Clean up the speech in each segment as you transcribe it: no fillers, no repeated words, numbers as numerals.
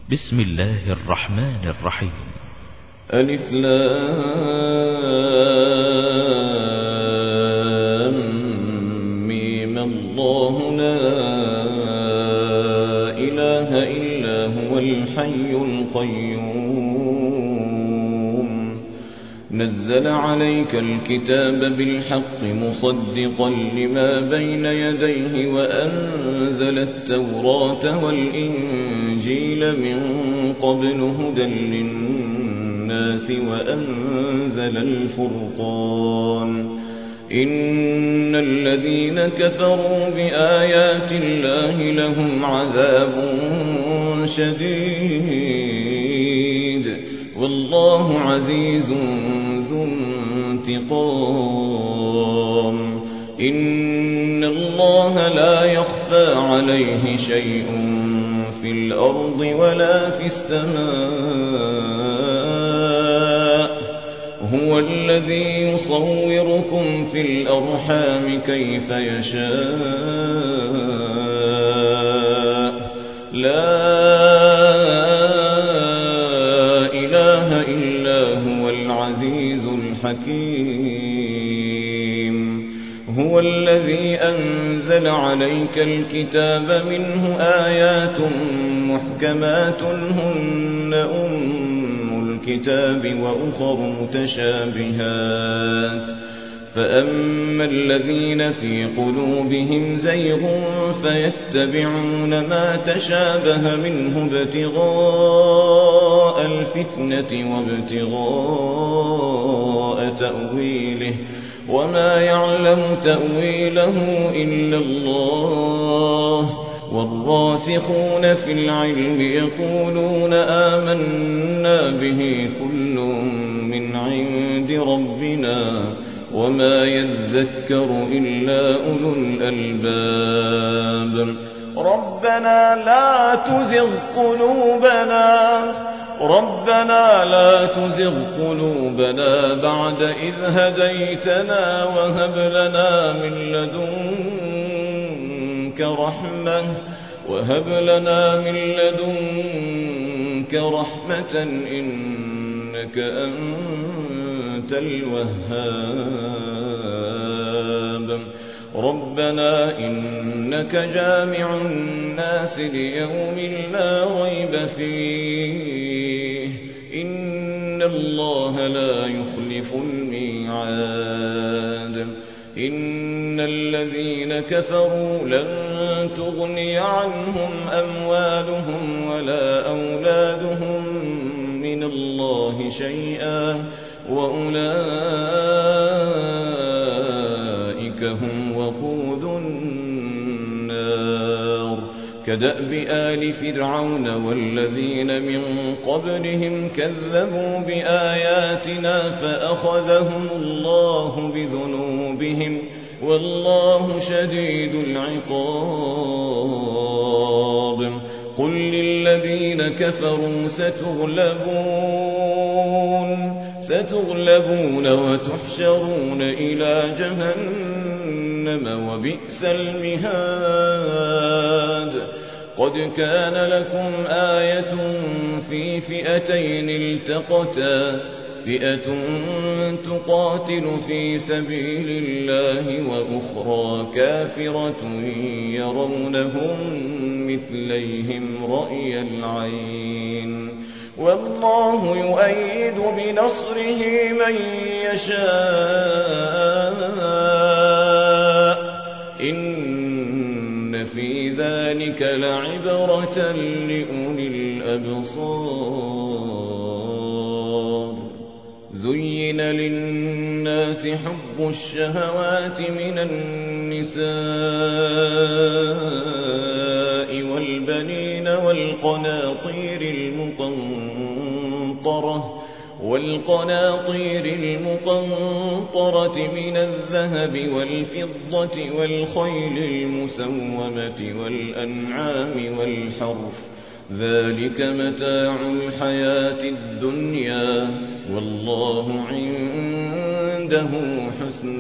بسم الله الرحمن الرحيم. ألف لام ميم. الله لا إله إلا هو الحي القيوم نزل عليك الكتاب بالحق مصدقا لما بين يديه وأنزل التوراة والإنجيل من قبل هدى للناس وأنزل الفرقان. إن الذين كفروا بآيات الله لهم عذاب شديد والله عزيز ذو انتقام. إن الله لا يخفى عليه شيء في الأرض ولا في السماء. هو الذي يصوركم في الأرحام كيف يشاء. لا إله إلا هو العزيز الحكيم. هو الذي أنزل عليك الكتاب منه آيات محكمات هن أم الكتاب وأخر متشابهات. فأما الذين في قلوبهم زيغ فيتبعون ما تشابه منه ابتغاء الفتنة وابتغاء تأويله وما يعلم تأويله إلا الله. والراسخون في العلم يقولون آمنا به كل من عند ربنا وما يذكر إلا أولو الألباب. ربنا لا تزغ قلوبنا بعد إذ هديتنا وهب لنا من لدنك رحمة إنك أنت الوهاب. ربنا إنك جامع الناس ليوم لا ريب فيه إن الله لا يخلف الميعاد. إن الذين كفروا لن تغني عنهم أموالهم ولا أولادهم من الله شيئا وأولئك هم وقود النار. كدأب آل فرعون والذين من قبلهم كذبوا بآياتنا فأخذهم الله بذنوبهم والله شديد العقاب. قل للذين كفروا ستغلبون وتحشرون إلى جهنم وبئس المهاد. قد كان لكم آية في فئتين التقتا فئة تقاتل في سبيل الله وأخرى كافرة يرونهم مثليهم رأي العين والله يؤيد بنصره من يشاء. إن في ذلك لعبرة لأولي الأبصار. زين للناس حب الشهوات من النساء والبنين والقناطير المقنطرة من الذهب والفضة والخيل المسومة والأنعام والحرث ذلك متاع الحياة الدنيا والله عنده حسن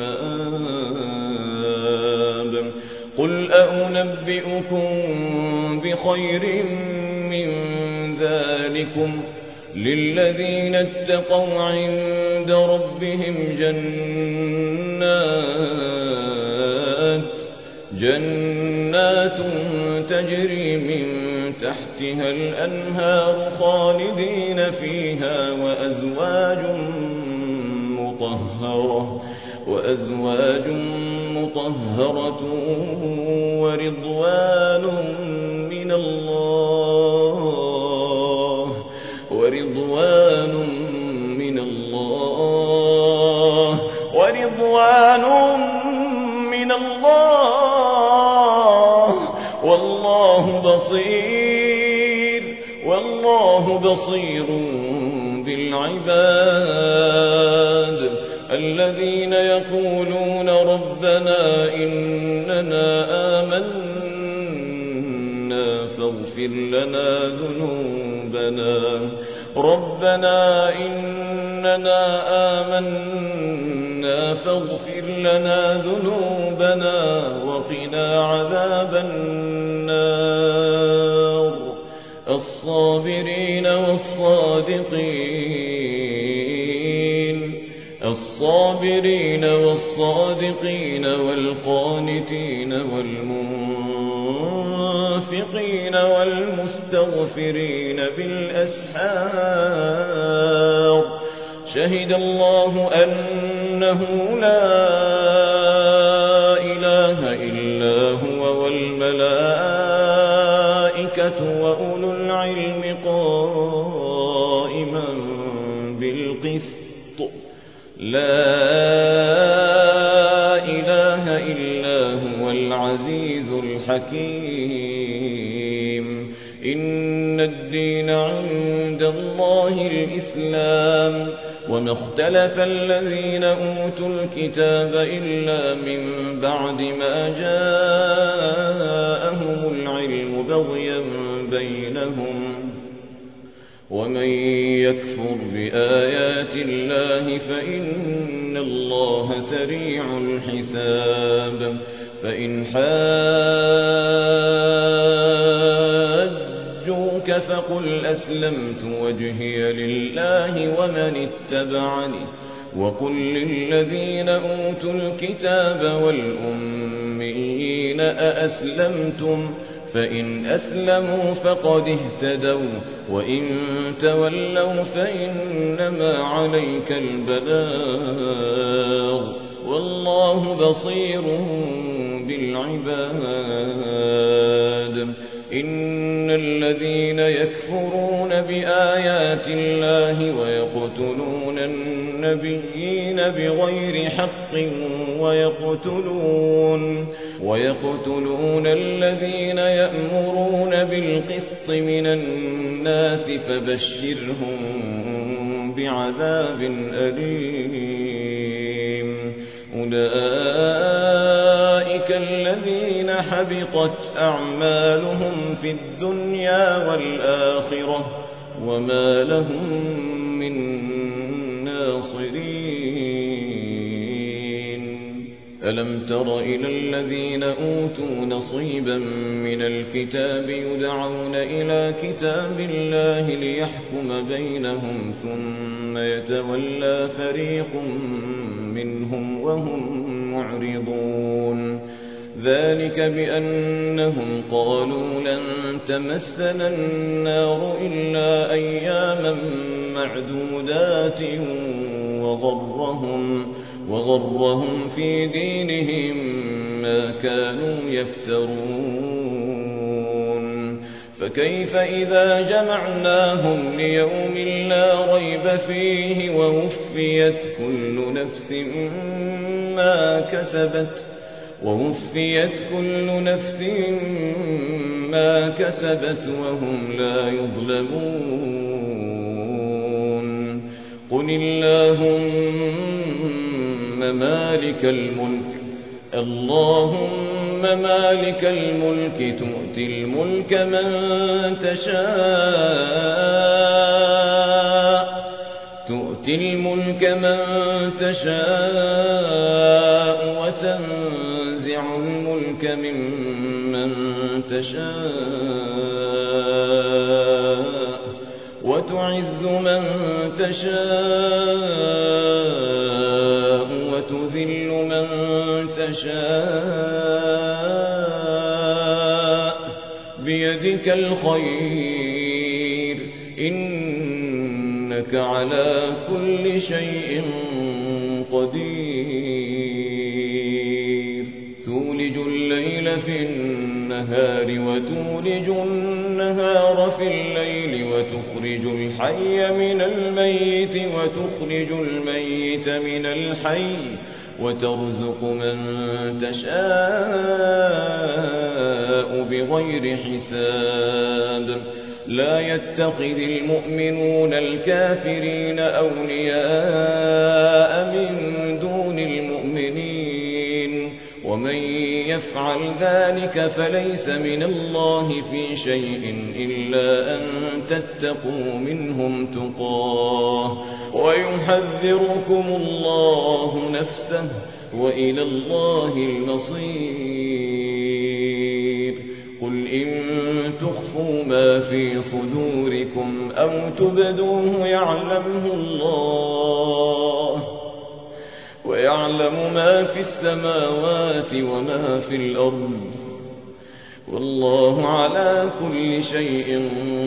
المآب. قل أنبئكم بخير من ذلكم للذين اتقوا عند ربهم جنات تجري من تحتها الأنهار خالدين فيها وأزواج مطهرة ورضوان من الله والله بصير بالعباد الذين يقولون ربنا إننا آمنا فاغفر لنا ذنوبنا وقنا عذاب النار الصابرين والصادقين والقانتين والمنفقين والمستغفرين بالأسحار شهد الله أنه لا إله إلا هو والملائكة وأولو العلم قائما بالقسط لا إله إلا هو العزيز الحكيم إن الدين عند الله الإسلام وما اختلف الذين أوتوا الكتاب إلا من بعد ما جاءهم العلم بغيا بينهم ومن يكفر بآيات الله فإن الله سريع الحساب فإن حاجوك فقل أسلمت وجهي لله ومن اتبعني وقل للذين أوتوا الكتاب والأميين أأسلمتم فإن أسلموا فقد اهتدوا وإن تولوا فإنما عليك البلاغ والله بصير بالعباد إن الذين يكفرون بآيات الله ويقتلون النبيين بغير حق ويقتلون الذين يأمرون بالقسط من الناس فبشرهم بعذاب أليم أولئك الذين حبطت أعمالهم في الدنيا والآخرة وما لهم من ناصرين ألم تر إلى الذين أوتوا نصيبا من الكتاب يدعون إلى كتاب الله ليحكم بينهم ثم يتولى فريق منهم وهم معرضون ذلك بأنهم قالوا لن تمسنا النار إلا أياما معدودات وغرهم في دينهم ما كانوا يفترون فكيف إذا جمعناهم ليوم لا ريب فيه ووفيت كل نفس ما كسبت وهم لا يظلمون قل اللهم مالك الملك تؤتي الملك من تشاء وتنزع الملك ممن تشاء وتعز من تشاء وتذل من تشاء بيدك الخير إنك على كل شيء قدير تولج الليل في النهار وتولج النهار في الليل وتخرج الحي من الميت وتخرج الميت من الحي وترزق من تشاء بغير حساب لا يتخذ المؤمنون الكافرين أولياء من دون المؤمنين ومن يفعل ذلك فليس من الله في شيء إلا أن تتقوا منهم تقاه ويحذركم الله نفسه وإلى الله المصير قل إن تخفوا ما في صدوركم أو تبدوه يعلمه الله ويعلم ما في السماوات وما في الأرض والله على كل شيء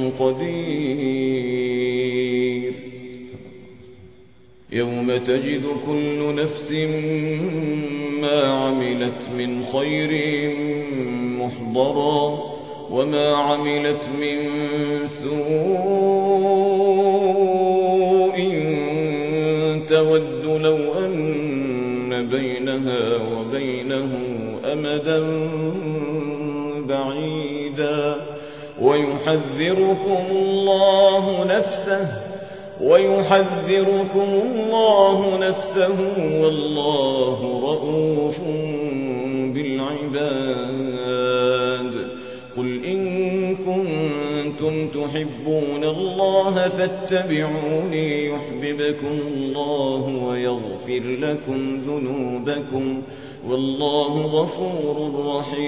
قدير يوم تجد كل نفس ما عملت من خير محضرا وما عملت من سوء تود لو أن بينها وبينه أمدا بعيدا ويحذركم الله نفسه والله رؤوف بالعباد قل إن كنتم تحبون الله فاتبعوني يحببكم الله ويغفر لكم ذنوبكم والله غفور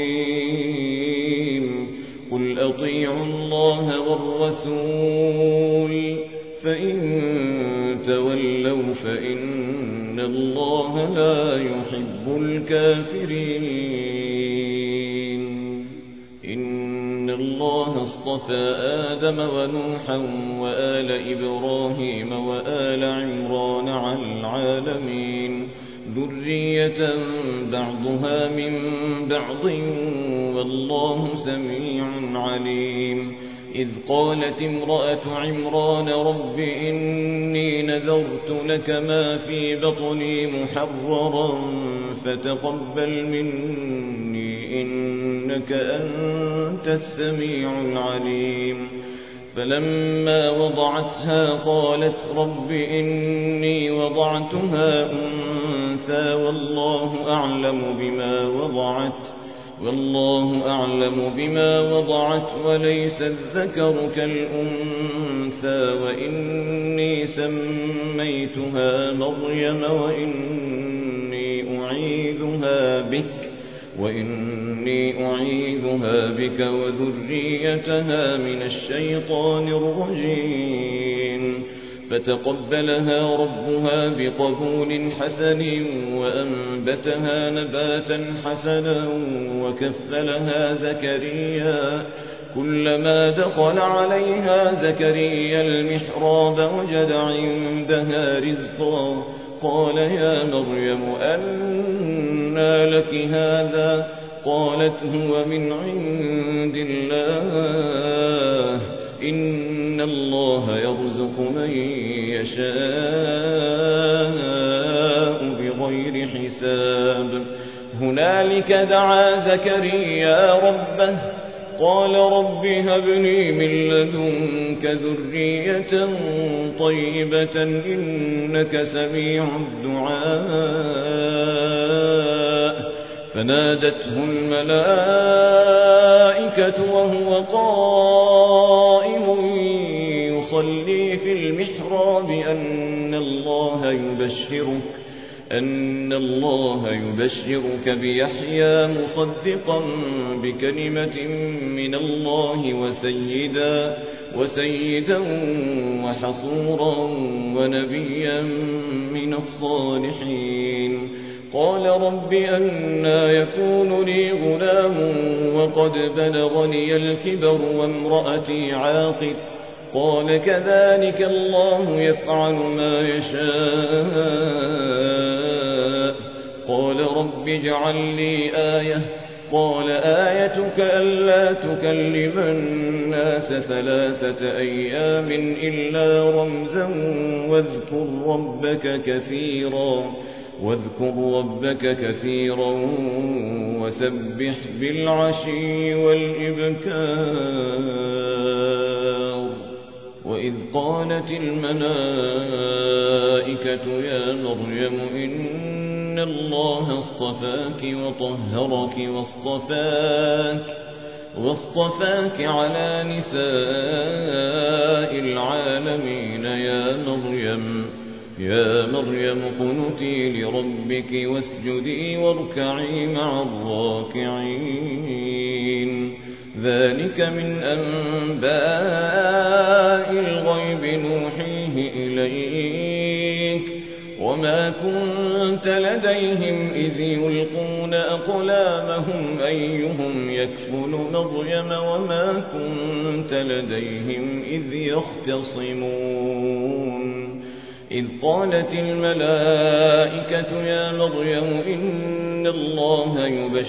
رحيم قل أطيعوا الله والرسول فإن تولوا فإن الله لا يحب الكافرين إن الله اصطفى آدم ونوحا وآل إبراهيم وآل عمران على العالمين ذرية بعضها من بعض والله سميع عليم إذ قالت امرأة عمران رب إني نذرت لك ما في بطني محررا فتقبل مني إنك أنت السميع العليم فلما وضعتها قالت رب إني وضعتها أنثى والله أعلم بما وضعت وليس الذكر كالأنثى وإني سميتها مريم وإني أعيذها بك وذريتها من الشيطان الرجيم فتقبلها ربها بقبول حسن وأنبتها نباتا حسنا وكفلها زكريا كلما دخل عليها زكريا المحراب وجد عندها رزقا قال يا مريم أنى لك هذا قالت هو من عند الله إن الله يرزق من يشاء بغير حساب هنالك دعا زكريا ربه قال رب هب لي من لدنك ذرية طيبة إنك سميع الدعاء فنادته الملائكة وهو قائم يصلي في المحراب أن الله يبشرك بيحيى مصدقا بكلمة من الله وسيدا وحصورا ونبيا من الصالحين. قال رب أنى يكون لي غلام وقد بلغني الكبر وامرأتي عاقر. قال كذلك الله يفعل ما يشاء. قال رب اجعل لي آية. قال آيتك ألا تكلم الناس 3 أيام إلا رمزا واذكر ربك كثيرا وسبح بالعشي والإبكار. وإذ قالت الملائكة يا مريم إن الله اصطفاك وطهرك واصطفاك على نساء العالمين. يا مريم قنتي لربك واسجدي واركعي مع الراكعين. ذلك من أنباء الغيب نوحيه إليك وما كنت لديهم إذ يلقون أقلامهم أيهم يكفل مريم وما كنت لديهم إذ يختصمون. إذ قالت الملائكة يا مريم إن الله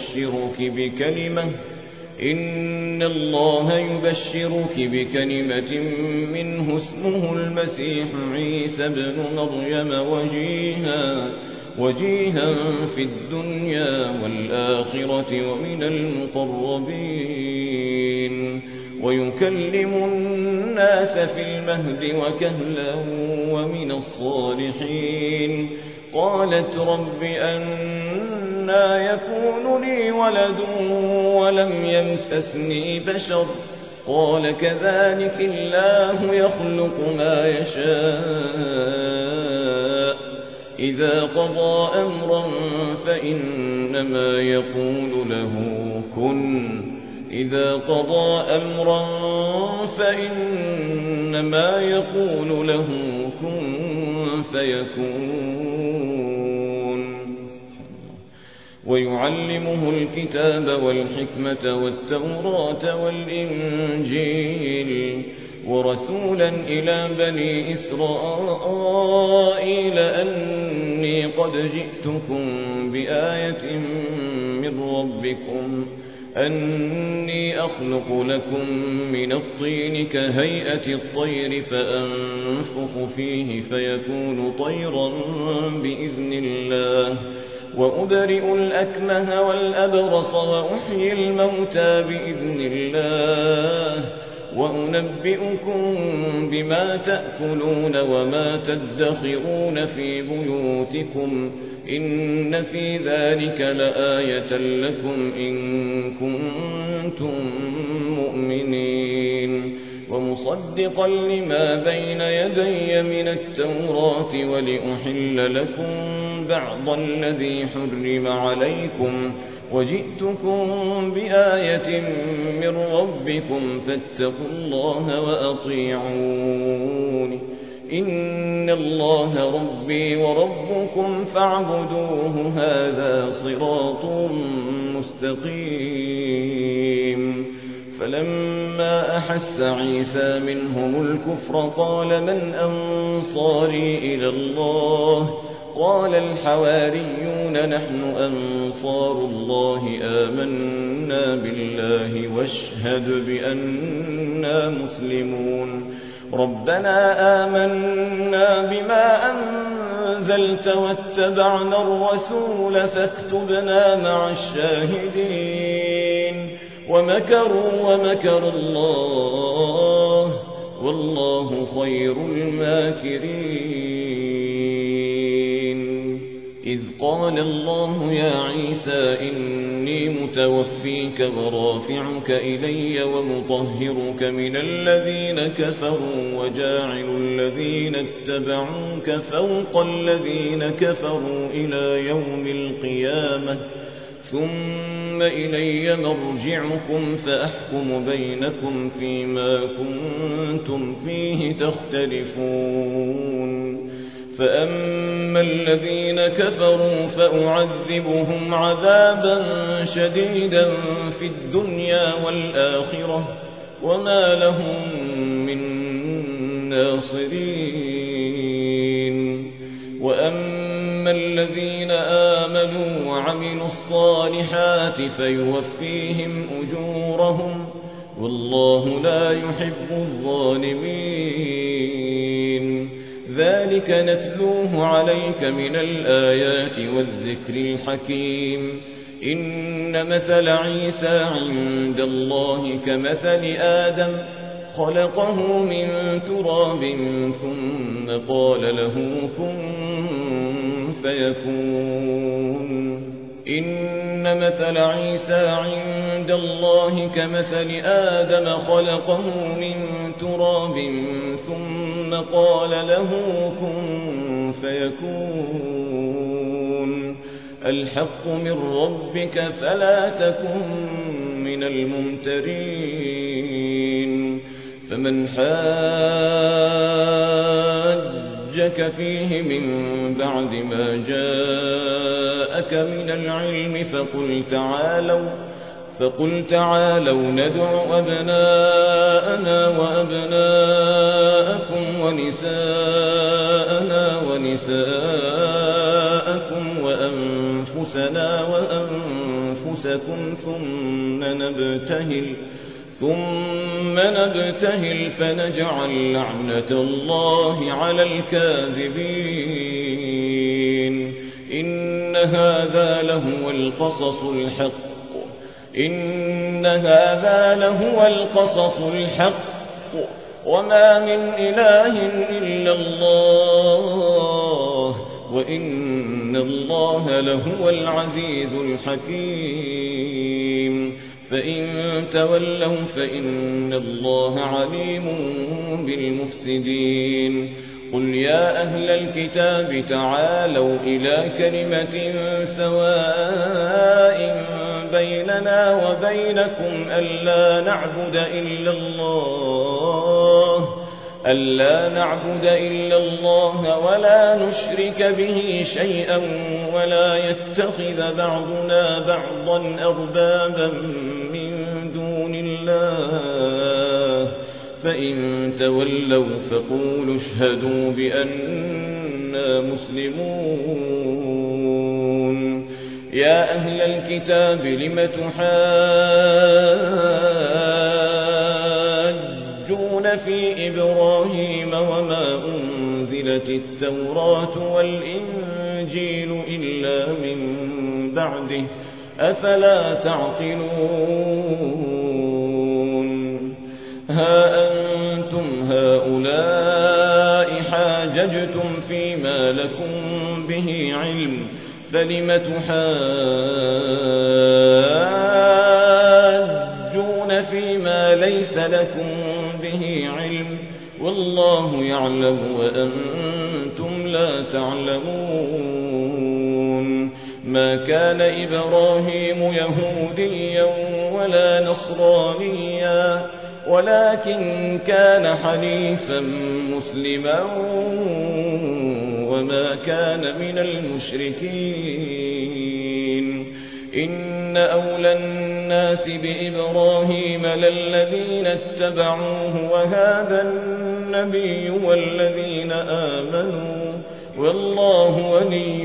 يبشرك بكلمة منه اسمه المسيح عيسى ابن مريم وجيها في الدنيا والآخرة ومن المقربين ويكلم الناس في المهد وكهلا ومن الصالحين. قالت رب أنى يكون لي ولد ولم يمسسني بشر. قال كذلك الله يخلق ما يشاء. إذا قضى أمرا فإنما يقول له كن فيكون. ويعلمه الكتاب والحكمة والتوراة والإنجيل ورسولا إلى بني إسرائيل أني قد جئتكم بآية من ربكم أني أخلق لكم من الطين كهيئة الطير فأنفخ فيه فيكون طيرا بإذن الله وأبرئ الأكمه والأبرص وأحيي الموتى بإذن الله وأنبئكم بما تأكلون وما تدخرون في بيوتكم إن في ذلك لآية لكم إن كنتم مؤمنين. ومصدقا لما بين يدي من التوراة ولأحل لكم بعض الذي حرم عليكم وجئتكم بآية من ربكم فاتقوا الله وأطيعون. إن الله ربي وربكم فاعبدوه هذا صراط مستقيم. فلما أحس عيسى منهم الكفر قال من أنصاري إلى الله؟ قال الحواريون نحن أنصار الله آمنا بالله واشهد بأننا مسلمون. ربنا آمنا بما أنزلت واتبعنا الرسول فاكتبنا مع الشاهدين. ومكروا ومكر الله والله خير الماكرين. إذ قال الله يا عيسى إني متوفيك ورافعك إلي ومطهرك من الذين كفروا وجاعل الذين اتبعوك فوق الذين كفروا إلى يوم القيامة ثم إلي مرجعكم فأحكم بينكم فيما كنتم فيه تختلفون فأما الذين كفروا فأعذبهم عذابا شديدا في الدنيا والآخرة وما لهم من ناصرين وأما الذين آمنوا وعملوا الصالحات فيوفيهم أجورهم والله لا يحب الظالمين ذلك نتلوه عليك من الآيات والذكر الحكيم إن مثل عيسى عند الله كمثل آدم خلقه من تراب ثم قال له كن فيكون إن مثل عيسى عند الله كمثل آدم خلقه من تراب ثم قال له كن فيكون الحق من ربك فلا تكن من الممترين فمن حاجك فيه من بعد ما جاءك من العلم فقل تعالوا ندع أبناءنا وأبناءكم ونساءنا ونساءكم وأنفسنا وأنفسكم ثم نبتهل فنجعل لعنة الله على الكاذبين إن هذا لهو القصص الحق وما من إله إلا الله وإن الله لهو العزيز الحكيم فإن تولوا فإن الله عليم بالمفسدين قل يا أهل الكتاب تعالوا إلى كلمة سواء بيننا وبينكم ألا نعبد إلا الله ولا نشرك به شيئا ولا يتخذ بعضنا بعضا أربابا من دون الله فإن تولوا فقولوا اشهدوا بأننا مسلمون يا أهل الكتاب لم تحاجون في إبراهيم وما أنزلت التوراة والإنجيل إلا من بعده أفلا تعقلون ها أنتم هؤلاء حاججتم فيما لكم به علم فلم تحاجون فيما ليس لكم به علم والله يعلم وأنتم لا تعلمون ما كان إبراهيم يهوديا ولا نصرانيا ولكن كان حنيفا مسلما وما كان من المشركين إن أولى الناس بإبراهيم للذين اتبعوه وهذا النبي والذين آمنوا والله ولي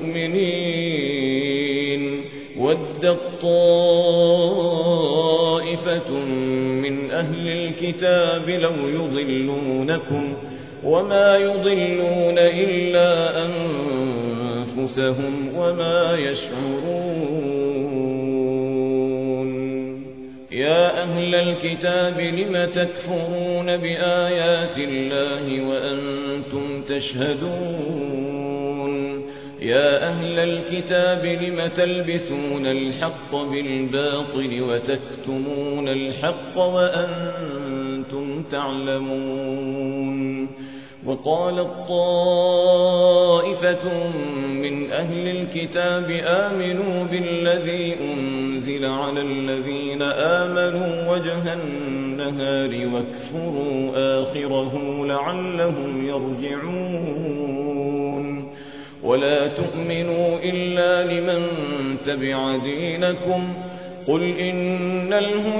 المؤمنين ودت طائفة من أهل الكتاب لو يضلونكم وما يضلون إلا أنفسهم وما يشعرون يا أهل الكتاب لم تكفرون بآيات الله وأنتم تشهدون يا أهل الكتاب لم تلبسون الحق بالباطل وتكتمون الحق وأنتم تعلمون وقالت طائفة من أهل الكتاب آمنوا بالذي أنزل على الذين آمنوا وجه النهار واكفروا آخره لعلهم يرجعون ولا تؤمنوا إلا لمن تبع دينكم قل إن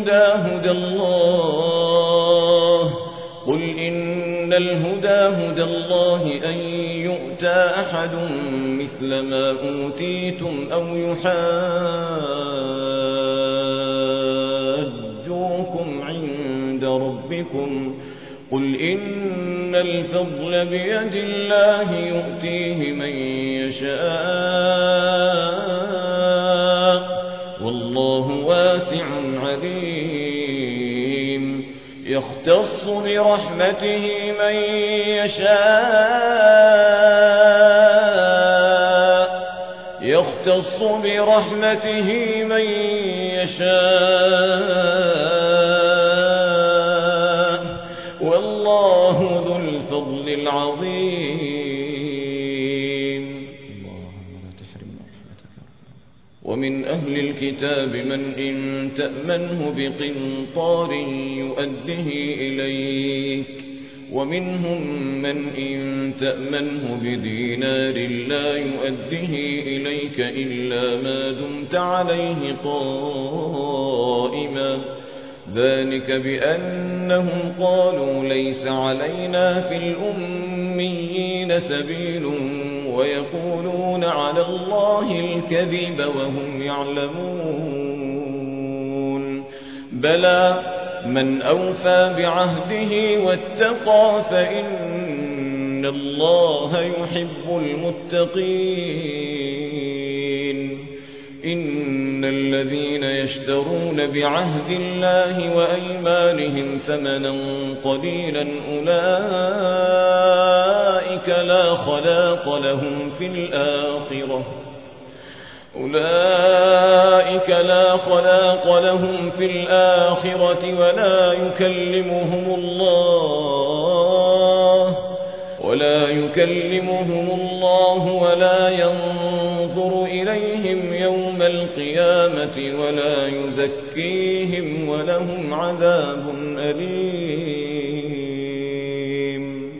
الهدى هدى الله أن يؤتى أحد مثل ما أوتيتم أو يحاجوكم عند ربكم قل إن الفضل بيد الله يؤتيه من يشاء والله واسع عليم يختص برحمته من يشاء والله ذو الفضل العظيم ومن أهل الكتاب من إن تأمنه بقنطار يؤده إليك ومنهم من إن تأمنه بدينار لا يؤده إليك إلا ما دمت عليه قائما ذلك بأنهم قالوا ليس علينا في الأميين سبيل ويقولون على الله الكذب وهم يعلمون بلى من أوفى بعهده واتقى فإن الله يحب المتقين إن الذين يشترون بعهد الله وأيمانهم ثمنا قليلا أولئك لا خلاق لهم في الآخرة ولا يكلمهم الله ولا ينظر إليهم يوم القيامة ولا يزكيهم ولهم عذاب أليم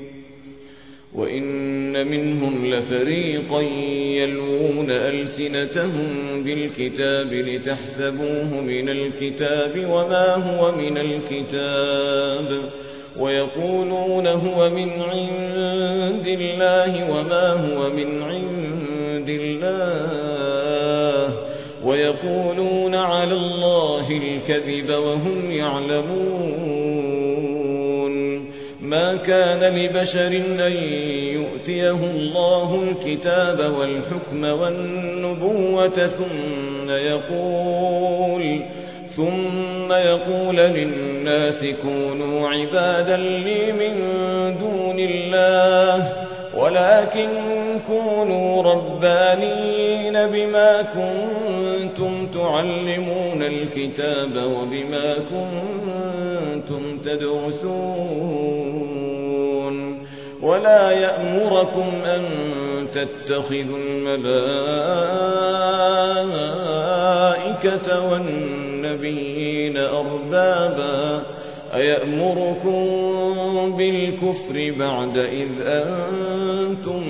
وإن منهم لفريقا يلوون ألسنتهم بالكتاب لتحسبوه من الكتاب وما هو من الكتاب ويقولون هو من عند الله وما هو من عند الله ويقولون على الله الكذب وهم يعلمون ما كان لبشر أن يؤتيه الله الكتاب والحكم والنبوة ثم يقول للناس كونوا عبادا لي من دون الله ولكن كونوا ربانيين بما كنتم تعلمون الكتاب وبما كنتم تدرسون ولا يأمركم أن تتخذوا الملائكة والنبيين أربابا أيأمركم بالكفر بعد إذ أنتم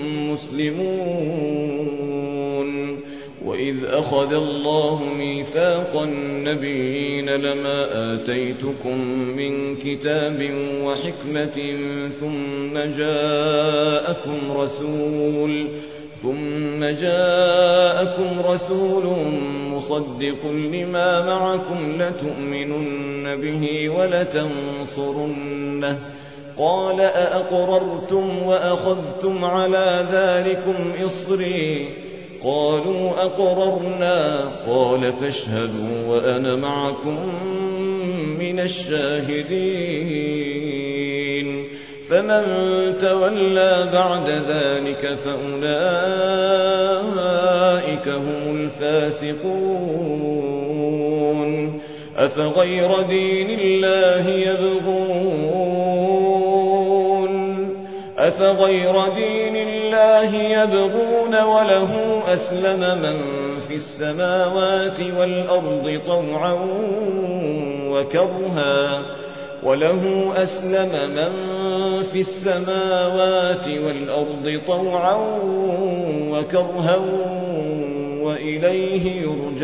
مسلمون وإذ أخذ الله ميثاق النبيين لما آتيتكم من كتاب وحكمة ثم جاءكم رسول مصدق لما معكم لتؤمنن به ولتنصرنه قال أأقررتم وأخذتم على ذلكم إصري قالوا أقررنا قال فاشهدوا وأنا معكم من الشاهدين فمن تولى بعد ذلك فأولئك هم الفاسقون أفغير دين الله يبغون أفغير دين الله يبغون وله أسلم من في السماوات والأرض طوعا وكرها وإليه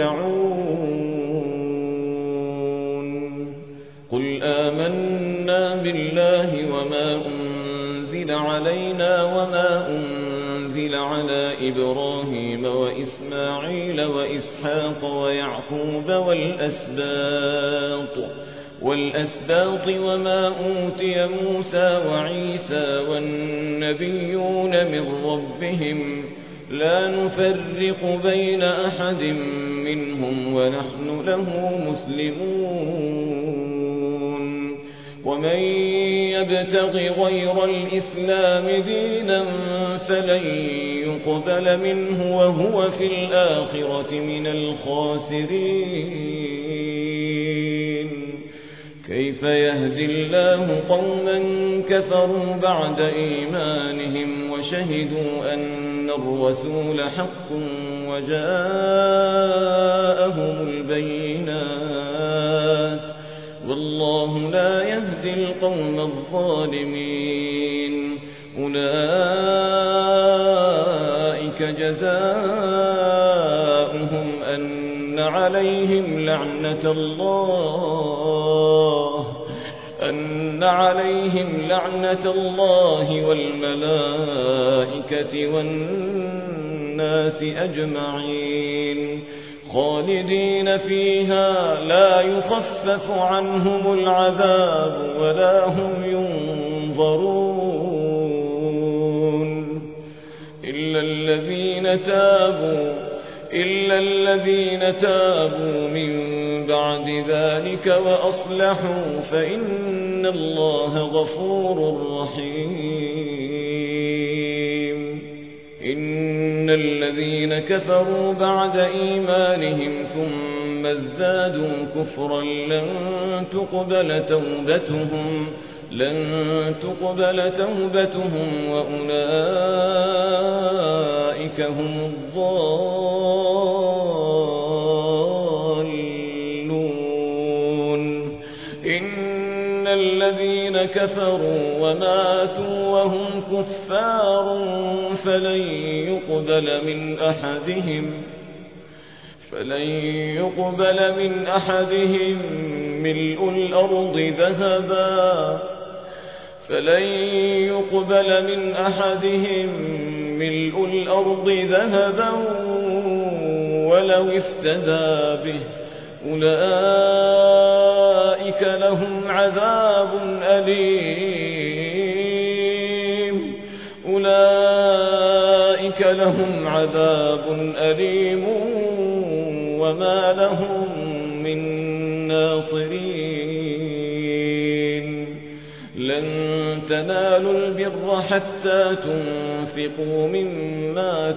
يرجعون قل آمنا بالله وما أنزل علينا وما أنزل على إبراهيم وإسماعيل وإسحاق ويعقوب والأسباط وما أوتي موسى وعيسى والنبيون من ربهم لا نفرق بين أحد منهم ونحن له مسلمون ومن يبتغ غير الإسلام دينا فلن يقبل منه وهو في الآخرة من الخاسرين كيف يهدي الله قوما كفروا بعد إيمانهم وشهدوا أن الرسول حق وجاءهم البينات والله لا يهدي القوم الظالمين أولئك جزاؤهم أن عليهم لعنة الله والملائكة والناس أجمعين خالدين فيها لا يخفف عنهم العذاب ولا هم ينظرون إلا الذين تابوا من بعد ذلك وأصلحوا فإن الله غفور رحيم إن الذين كفروا بعد إيمانهم ثم ازدادوا كفرا لن تقبل توبتهم وأولئك هم الضالون إن الذين كفروا وماتوا وهم كفار فلن يقبل من أحدهم ملء الأرض ذهبا ولو افتدى به أولئك لهم عذاب أليم وما لهم من ناصرين لن تنالوا البر حتى تنفقوا مما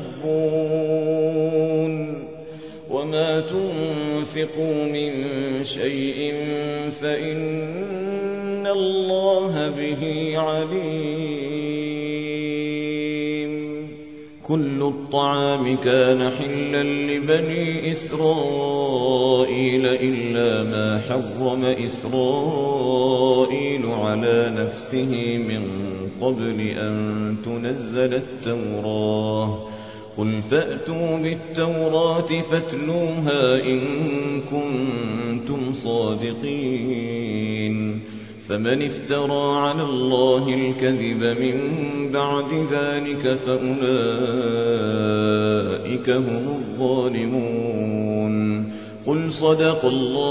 تحبون وما تنفقوا من شيء فإن الله به عليم كل الطعام كان حلا لبني إسرائيل إلا ما حرم إسرائيل على نفسه من قبل أن تنزل التوراة قل فأتوا بالتوراة فاتلوها إن كنتم صادقين فمن افترى على الله الكذب من بعد ذلك فأولئك هم الظالمون قل صدق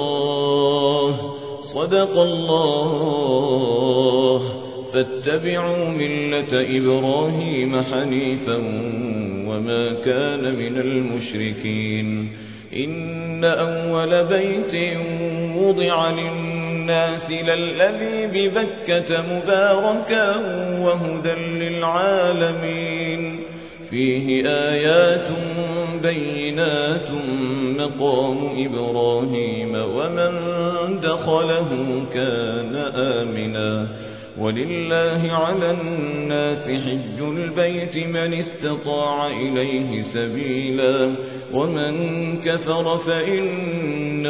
الله فاتبعوا ملة إبراهيم حنيفا وما كان من المشركين إن أول بيت وضع للناس للذي ببكة مباركا وهدى للعالمين فيه آيات بينات مقام إبراهيم ومن دخله كان آمنا ولله على الناس حج البيت من استطاع إليه سبيلا ومن كفر فإن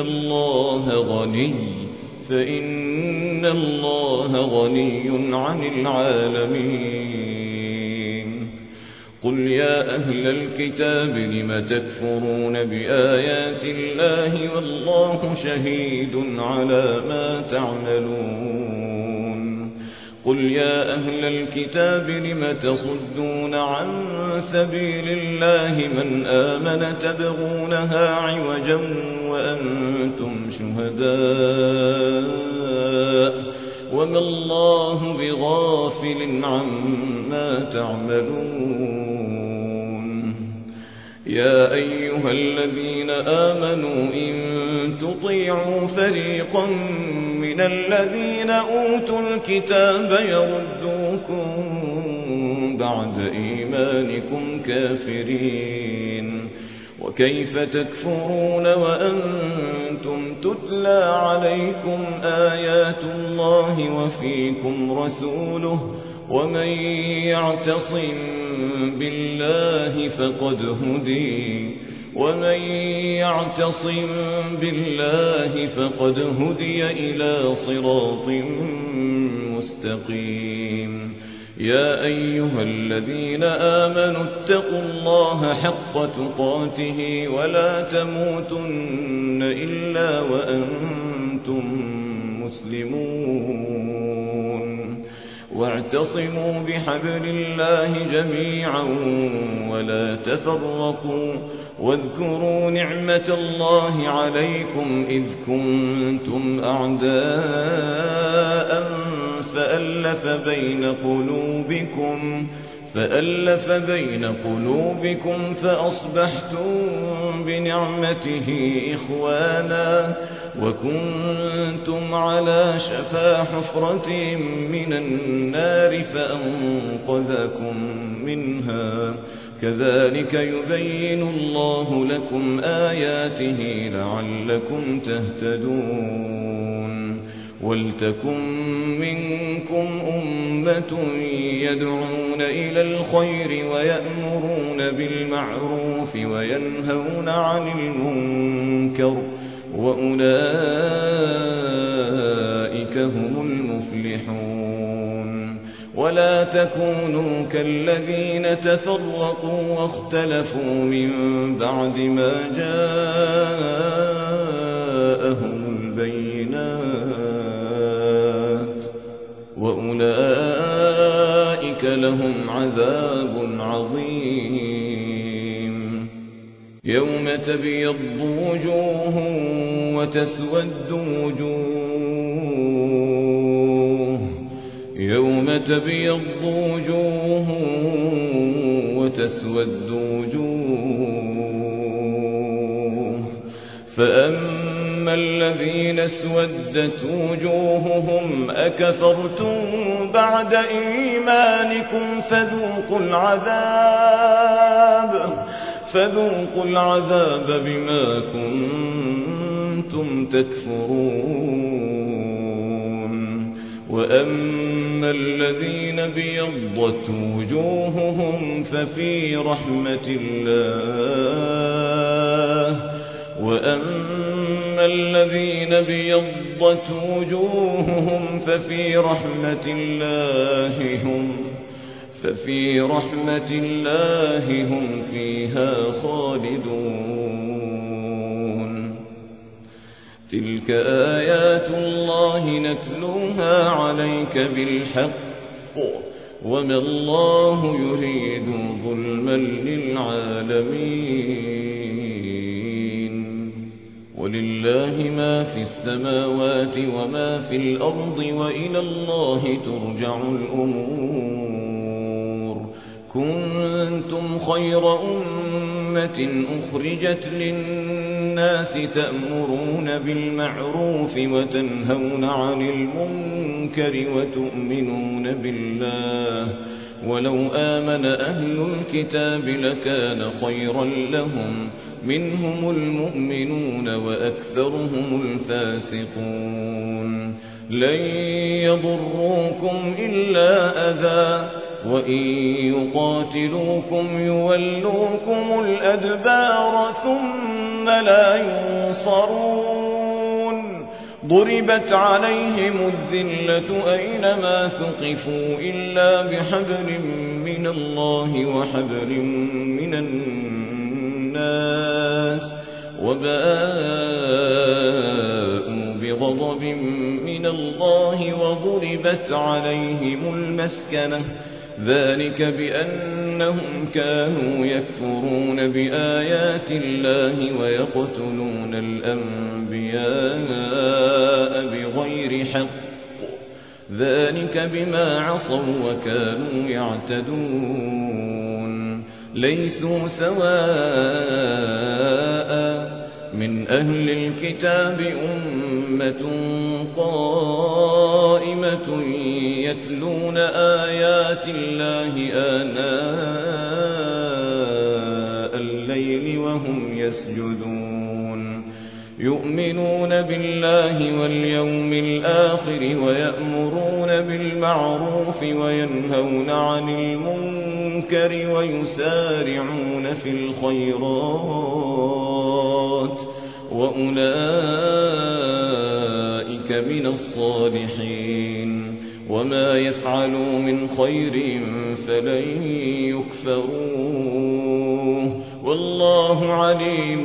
الله غني عن العالمين. قل يا أهل الكتاب لم تكفرون بآيات الله والله شهيد على ما تعملون. قل يا أهل الكتاب لم تصدون عن سبيل الله من آمن تبغونها عوجا وأنتم شهداء وما الله بغافل عما تعملون. يا أيها الذين آمنوا إن تطيعوا فريقا من الذين أوتوا الكتاب يردوكم بعد إيمانكم كافرين وكيف تكفرون وأنتم تتلى عليكم آيات الله وفيكم رسوله ومن يعتصم بالله فقد هدي إلى صراط مستقيم. يا أيها الذين آمنوا اتقوا الله حق تقاته ولا تموتن إلا وأنتم مسلمون واعتصموا بحبل الله جميعا ولا تفرقوا واذكروا نعمة الله عليكم إذ كنتم أعداء فألف بين قلوبكم فأصبحتم بنعمته إخوانا وكنتم على شفا حفرة من النار فأنقذكم منها كذلك يبين الله لكم آياته لعلكم تهتدون. ولتكن منكم أمة يدعون إلى الخير ويأمرون بالمعروف وينهون عن المنكر وأولئك هم المفلحون. ولا تكونوا كالذين تفرقوا واختلفوا من بعد ما جاءهم البينات وأولئك لهم عذاب عظيم. يوم تبيض وجوه وتسود وجوه فأما الذين اسودت وجوههم أكفرتم بعد إيمانكم فذوقوا العذاب بما كنتم تكفرون. وأما الذين ابيضت وجوههم ففي رحمة الله وأما الذين ابيضت وجوههم ففي رحمة الله هم فيها خالدون. تلك آيات الله نتلوها عليك بالحق وما الله يريد ظلما للعالمين. ولله ما في السماوات وما في الأرض وإلى الله ترجع الأمور. كنتم خير أمة أخرجت للناس تأمرون بالمعروف وتنهون عن المنكر وتؤمنون بالله. ولو آمن أهل الكتاب لكان خيرا لهم منهم المؤمنون وأكثرهم الفاسقون. لن يضروكم إلا أذى وإن يقاتلوكم يولوكم الأدبار ثم لا ينصرون ضربت عليهم الذلة أينما ثقفوا إلا بحبل من الله وحبل من الناس وباءوا بغضب من الله وضربت عليهم المسكنة ذلك بأنهم كانوا يكفرون بآيات الله ويقتلون الأنبياء بغير حق ذلك بما عصوا وكانوا يعتدون ليسوا سواء من أهل الكتاب أمة قائمة يتلون آيات الله آناء الليل وهم يسجدون يؤمنون بالله واليوم الآخر ويأمرون بالمعروف وينهون عن المنكر ويسارعون في الخيرات وأولئك من الصالحين وما يفعلوا من خير فلن يكفروه والله عليم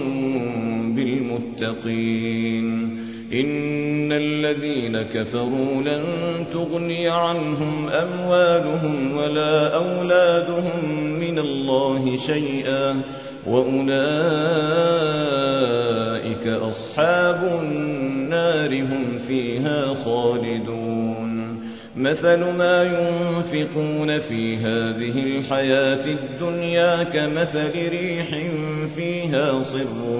بالمتقين إن الذين كفروا لن تغني عنهم أموالهم ولا أولادهم من الله شيئا وأولئك أصحاب النار هم فيها خالدون مثل ما ينفقون في هذه الحياة الدنيا كمثل ريح فيها صر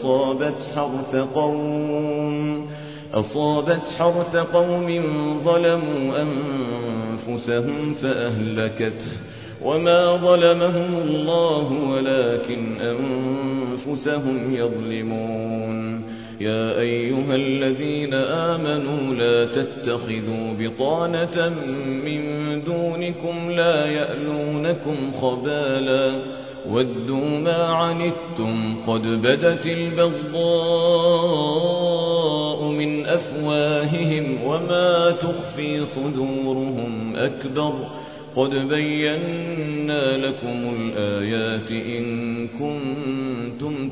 أصابت حرث قوم ظلموا أنفسهم فأهلكته وما ظلمهم الله ولكن أنفسهم يظلمون يا أيها الذين آمنوا لا تتخذوا بطانة من دونكم لا يألونكم خبالا ودوا ما عنتم قد بدت البغضاء من أفواههم وما تخفي صدورهم أكبر قد بينا لكم الآيات إن كنتم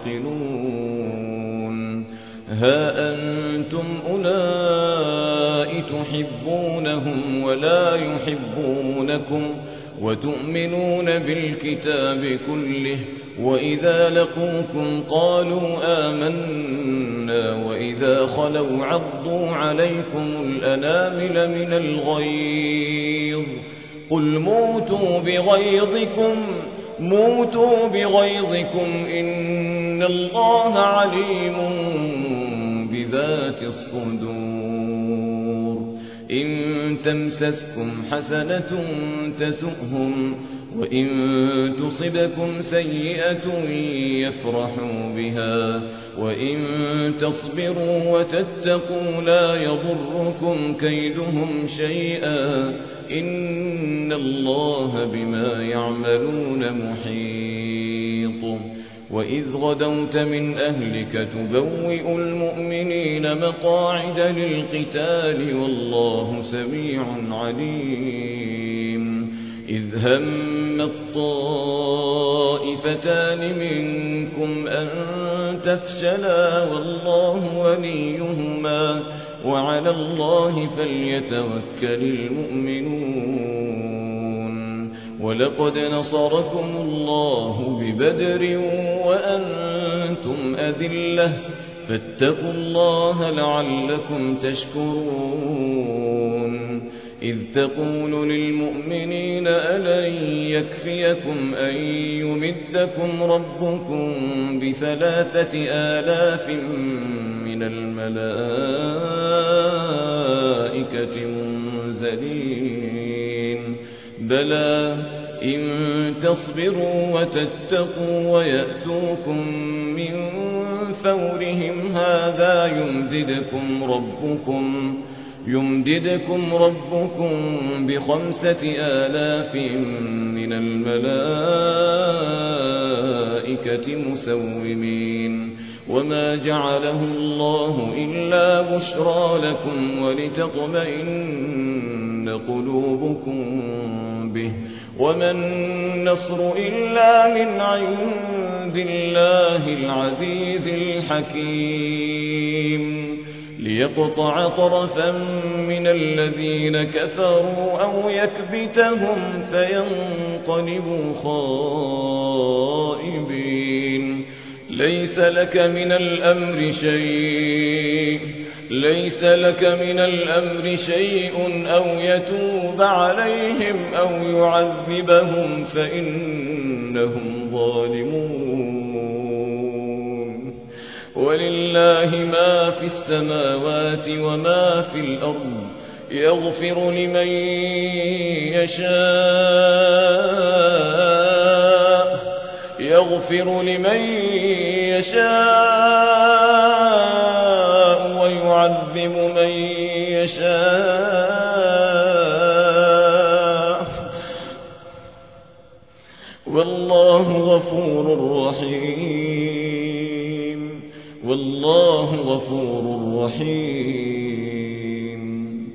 تعقلون ها أنتم أولئك تحبونهم ولا يحبونكم وتؤمنون بالكتاب كله وإذا لقوكم قالوا آمنا وإذا خلوا عضوا عليكم الأنامل من الغيظ قل موتوا بغيظكم إن الله عليم بذات الصدور إن تمسسكم حسنة تسؤهم وإن تصبكم سيئة يفرحوا بها وإن تصبروا وتتقوا لا يضركم كيدهم شيئا إن الله بما يعملون محيط وإذ غدوت من أهلك تبوئ المؤمنين مقاعد للقتال والله سميع عليم إذ هم الطائفتان منكم أن تفشلا والله وليهما وعلى الله فليتوكل المؤمنون ولقد نصركم الله ببدر وأنتم أذلة فاتقوا الله لعلكم تشكرون إذ تقول للمؤمنين ألن يكفيكم أن يمدكم ربكم ب3,000 من الملائكة منزلين بلى إن تصبروا وتتقوا ويأتوكم من فورهم هذا يمددكم ربكم ب5000 من الملائكة مسومين وما جعله الله إلا بشرى لكم ولتطمئن قلوبكم به وما النصر إلا من عند الله العزيز الحكيم ليقطع طرفا من الذين كفروا أو يكبتهم فينقلبوا خائبين ليس لك من الأمر شيء أو يتوب عليهم أو يعذبهم فإنهم ظالمون ولله ما في السماوات وما في الأرض يغفر لمن يشاء ويعذب من يشاء والله غفور رحيم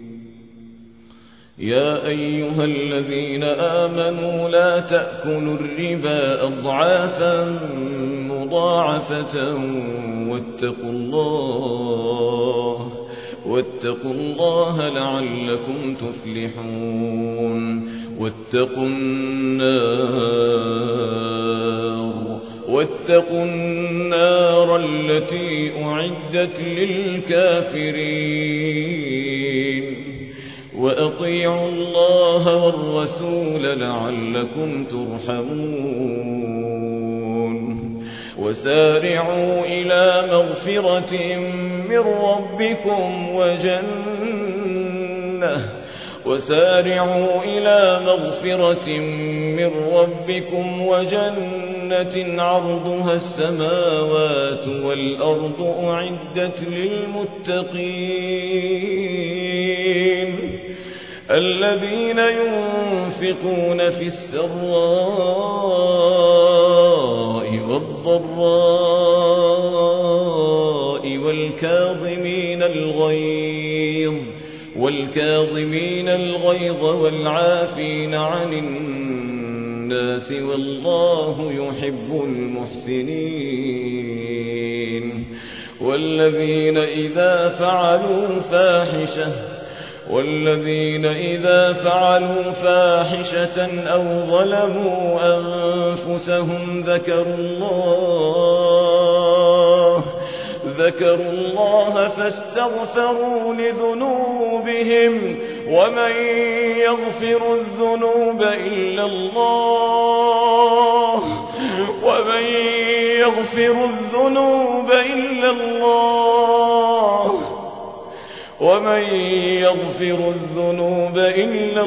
يا أيها الذين آمنوا لا تأكلوا الربا أضعافا مضاعفة واتقوا الله لعلكم تفلحون واتقوا النار التي أعدت للكافرين وأطيعوا الله والرسول لعلكم ترحمون وسارعوا إلى مغفرة من ربكم وجنة عرضها السماوات والأرض أعدت للمتقين الذين ينفقون في السراء والضراء والكاظمين الغيظ والعافين عن الناس والله يحب المحسنين والذين إذا فعلوا فاحشة أو ظلموا أنفسهم ذكروا الله فاستغفروا لذنوبهم ومن يغفر الذنوب إلا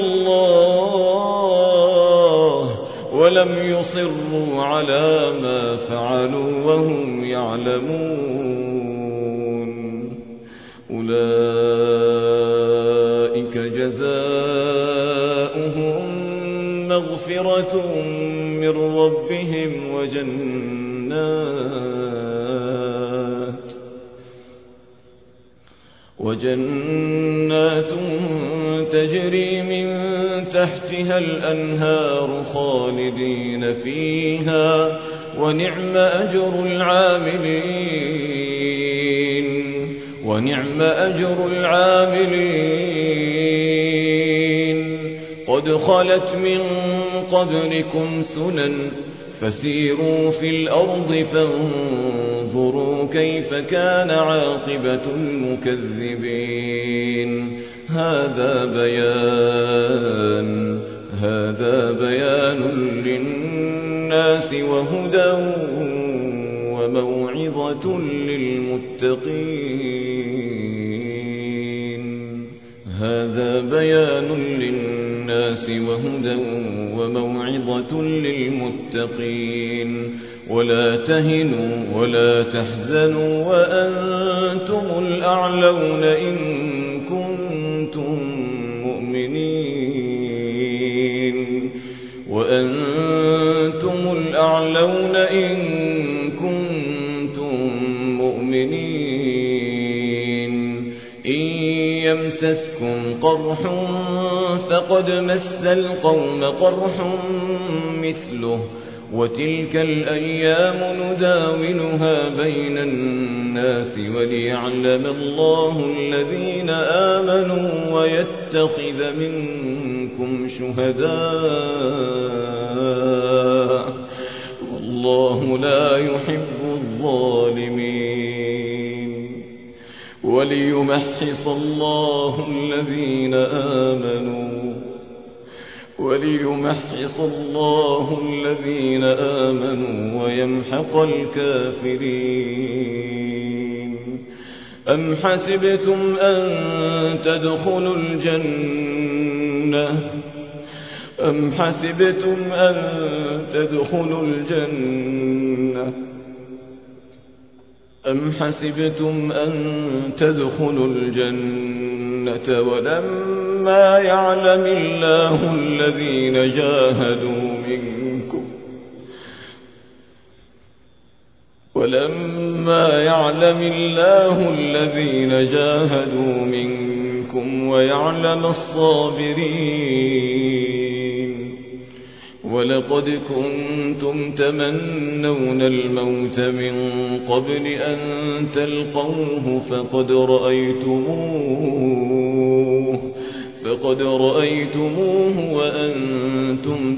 الله ولم يصروا على ما فعلوا وهم يعلمون أولئك جزاؤهم مغفرة من ربهم وجنات تجري من تحتها الأنهار خالدين فيها ونعم أجر العاملين قد خلت من قبلكم سنن فسيروا في الأرض فانظروا كيف كان عاقبة المكذبين هذا بيان للناس وهدى وموعظة للمتقين للناس وهدى وموعظة للمتقين ولا تهنوا ولا تحزنوا وأنتم الأعلون إن كنتم مؤمنين وأنتم الأعلون إن كنتم مؤمنين إن يمسسكم قرح فقد مس القوم قرح مثله وتلك الأيام نداولها بين الناس وليعلم الله الذين آمنوا ويتخذ منكم شهداء والله لا يحب الظالمين وليمحص الله الذين آمنوا ويمحق الكافرين أم حسبتم أن تدخلوا الجنة ولما يعلم الله الذين جاهدوا منكم ويعلم الصابرين ولقد كنتم تمنون الموت من قبل أن تلقوه فقد رأيتموه وأنتم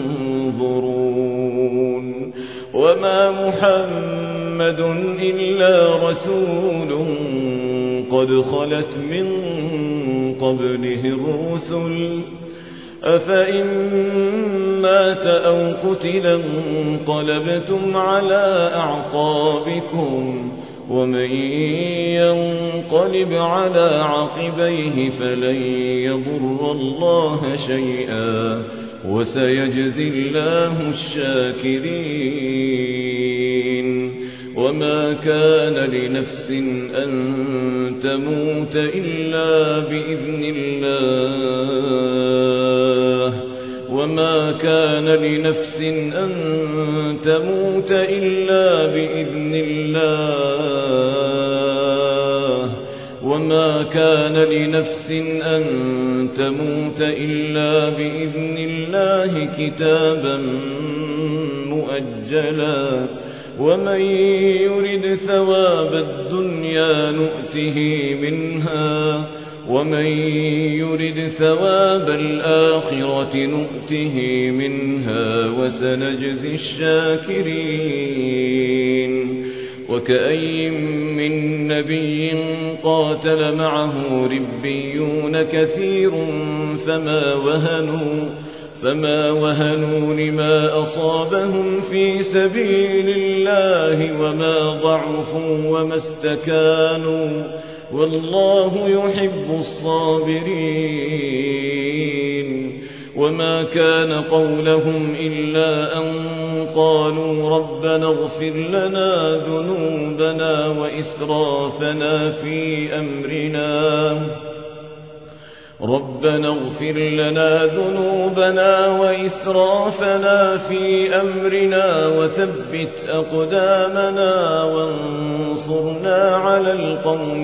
تنظرون وما محمد إلا رسول قد خلت من قبله الرسل أفإن مات أو قتل انقلبتم على أعقابكم ومن ينقلب على عقبيه فلن يضر الله شيئا وسيجزي الله الشاكرين وما كان لنفس أن تموت إلا بإذن الله وما كان لنفس أن تموت إلا بإذن الله كتابا مؤجلا ومن يرد ثواب الدنيا نؤته منها ومن يرد ثواب الآخرة نؤته منها وسنجزي الشاكرين وكأي من نبي قاتل معه ربيون كثير فما وهنوا لما أصابهم في سبيل الله وما ضعفوا وما استكانوا والله يحب الصابرين وما كان قولهم إلا أن قالوا ربنا اغفر لنا ذنوبنا وإسرافنا في أمرنا وثبت أقدامنا وانصرنا على القوم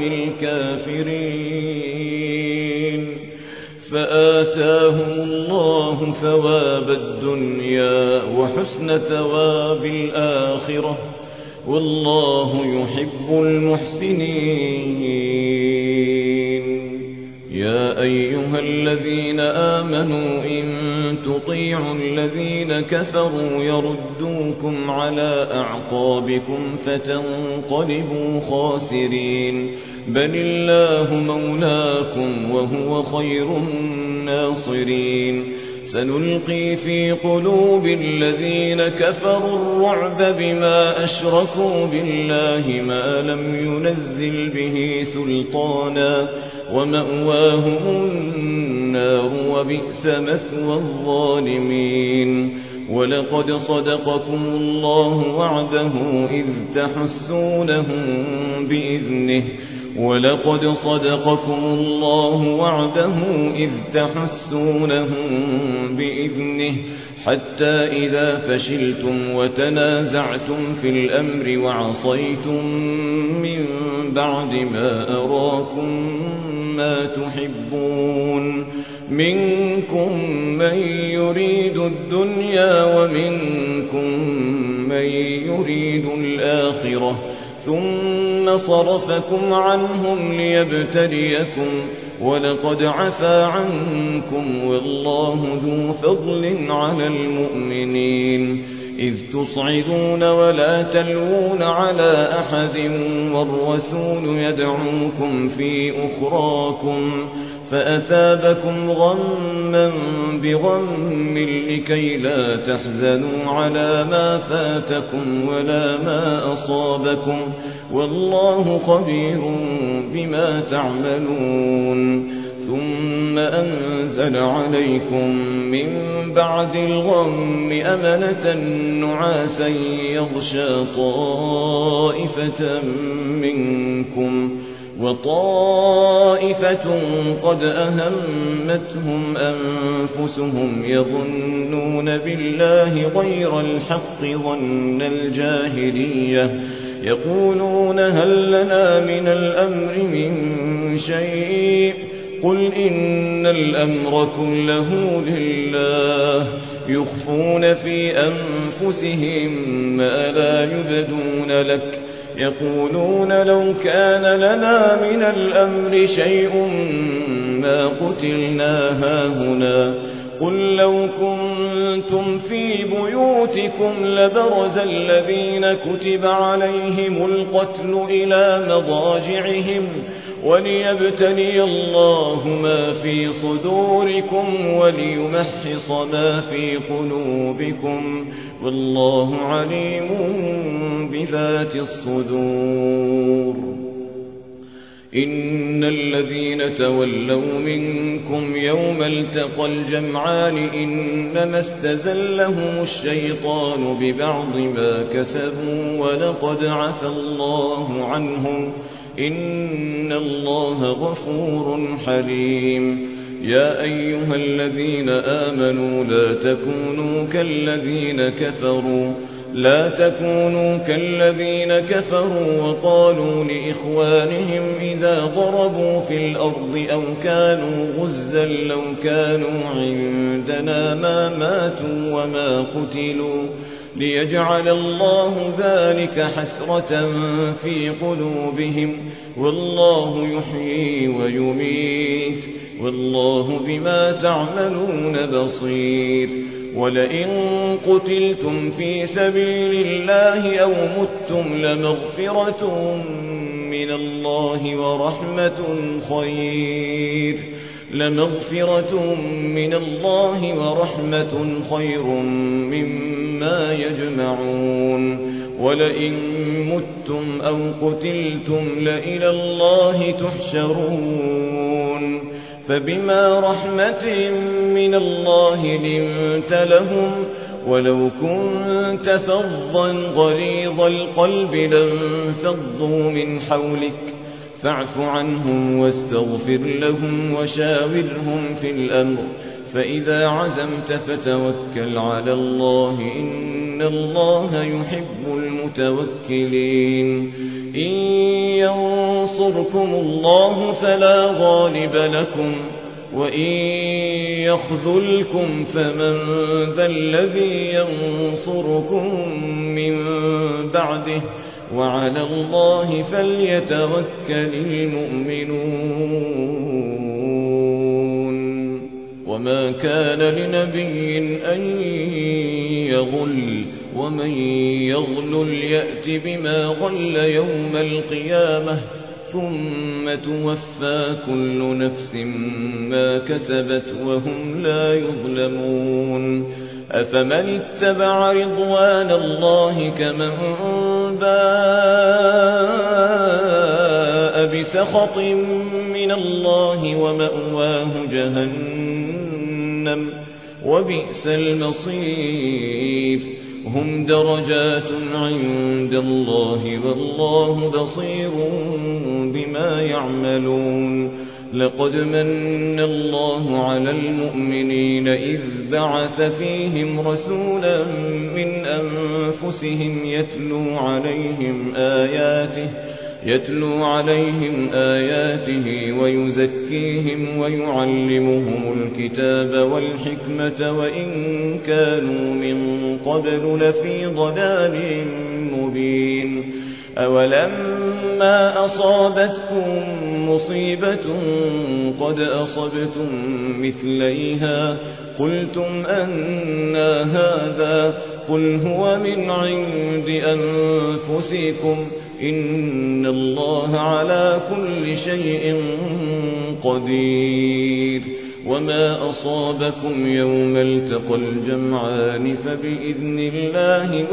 الكافرين فآتاهم الله ثواب الدنيا وحسن ثواب الآخرة والله يحب المحسنين يا أيها الذين آمنوا إن تطيعوا الذين كفروا يردوكم على أعقابكم فتنقلبوا خاسرين بل الله مولاكم وهو خير الناصرين سنلقي في قلوب الذين كفروا الرعب بما أشركوا بالله ما لم ينزل به سلطانا ومأواهم النار وبئس مثوى الظالمين ولقد صدقكم الله وعده إذ تحسونهم بإذنه حتى إذا فشلتم وتنازعتم في الأمر وعصيتم من بعد ما أراكم ما تحبون منكم من يريد الدنيا ومنكم من يريد الآخرة ثم صرفكم عنهم ليبتليكم ولقد عفا عنكم والله ذو فضل على المؤمنين إذ تصعدون ولا تلوون على أحد والرسول يدعوكم في أخراكم فأثابكم غما بغم لكي لا تحزنوا على ما فاتكم ولا ما أصابكم والله خبير بما تعملون ثم أنزل عليكم من بعد الغم أمنة نعاسا يغشى طائفة منكم وطائفة قد أهمتهم أنفسهم يظنون بالله غير الحق ظن الجاهلية يقولون هل لنا من الأمر من شيء قل إن الأمر كله لله يخفون في أنفسهم ما لا يبدون لك يقولون لو كان لنا من الأمر شيء ما قتلنا هاهنا قل لو كنتم في بيوتكم لبرز الذين كتب عليهم القتل إلى مضاجعهم وليبتلي الله ما في صدوركم وليمحص ما في قلوبكم والله عليم بذات الصدور إن الذين تولوا منكم يوم التقى الجمعان إنما استزلهم الشيطان ببعض ما كسبوا ولقد عفى الله عنهم إن الله غفور حليم يا أيها الذين آمنوا لا تكونوا كالذين كفروا وقالوا لإخوانهم إذا ضربوا في الأرض أو كانوا غزا لو كانوا عندنا ما ماتوا وما قتلوا ليجعل الله ذلك حسرة في قلوبهم والله يحيي ويميت والله بما تعملون بصير ولئن قتلتم في سبيل الله أو متم لمغفرة من الله ورحمة خير مما يجمعون ولئن متم أو قتلتم لإلى الله تحشرون فبما رحمة من الله لنت لهم ولو كنت فظا غليظ القلب لانفضوا من حولك فاعف عنهم واستغفر لهم وشاورهم في الأمر فإذا عزمت فتوكل على الله إن الله يحب المتوكلين إن ينصركم الله فلا غالب لكم وإن يخذلكم فمن ذا الذي ينصركم من بعده وعلى الله فليتوكل المؤمنون وما كان لنبي أن يغل ومن يغل يأت بما غل يوم القيامة ثم توفى كل نفس ما كسبت وهم لا يظلمون أفمن اتبع رضوان الله كمن باء بسخط من الله ومأواه جهنم جهنم وبئس المصير هم درجات عند الله والله بصير بما يعملون لقد من الله على المؤمنين إذ بعث فيهم رسولا من أنفسهم يتلو عليهم آياته ويزكيهم ويعلمهم الكتاب والحكمة وإن كانوا من قبل لفي ضلال مبين أولما أصابتكم مصيبة قد أصبتم مثليها قلتم أنى هذا قل هو من عند أنفسكم إن الله على كل شيء قدير وما أصابكم يوم التقى الجمعان فبإذن الله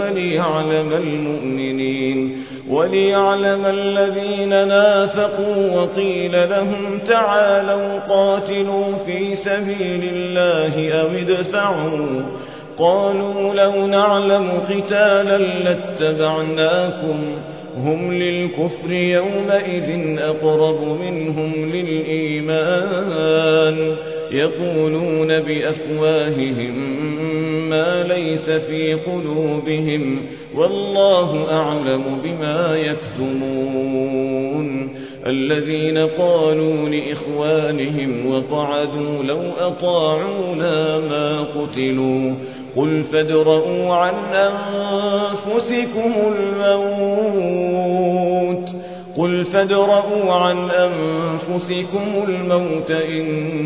وليعلم الذين نافقوا وقيل لهم تعالوا قاتلوا في سبيل الله أو ادفعوا قالوا لو نعلم قتالا لاتبعناكم هم للكفر يومئذ أقرب منهم للإيمان يقولون بأفواههم ما ليس في قلوبهم والله أعلم بما يكتمون الذين قالوا لإخوانهم وقعدوا لو أطاعونا ما قتلوا قل فادرءوا عن أنفسكم الموت إن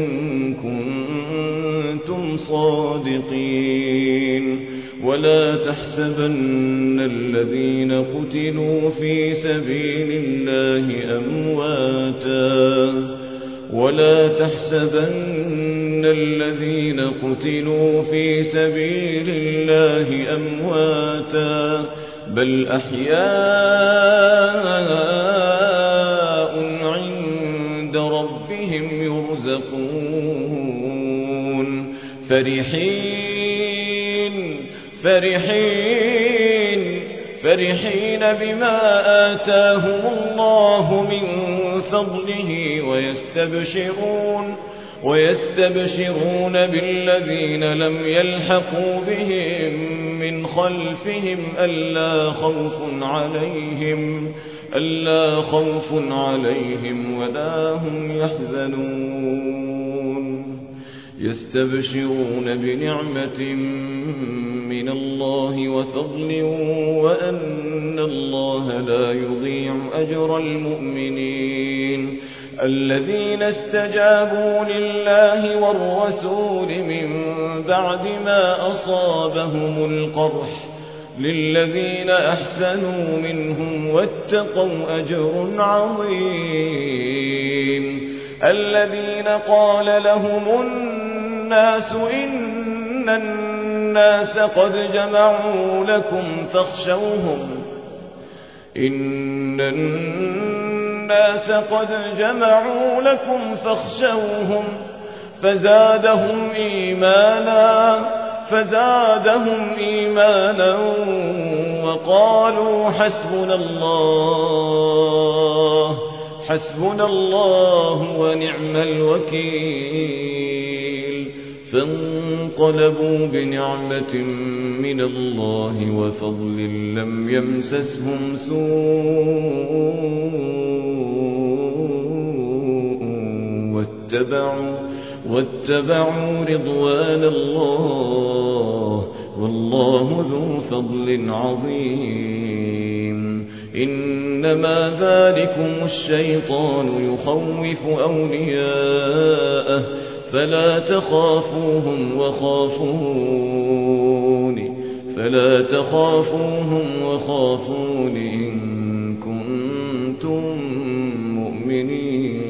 كنتم صادقين ولا تحسبن الذين قتلوا في سبيل الله أمواتا بل أحياء عند ربهم يرزقون فرحين بما آتاهم الله من فضله ويستبشرون بالذين لم يلحقوا بهم من خلفهم ألا خوف عليهم ولا هم يحزنون يستبشرون بنعمة من الله وفضل وأن الله لا يضيع أجر المؤمنين الذين استجابوا لله والرسول من بعد ما أصابهم القرح للذين أحسنوا منهم واتقوا أجر عظيم الذين قال لهم الناس إن الناس قد جمعوا لكم فاخشوهم فزادهم إيمانا وقالوا حسبنا الله ونعم الوكيل فانقلبوا بنعمة من الله وفضل لم يمسسهم سوء واتبعوا رضوان الله والله ذو فضل عظيم إنما ذلكم الشيطان يخوف أولياءه فلا تخافوهم وخافون إن كنتم مؤمنين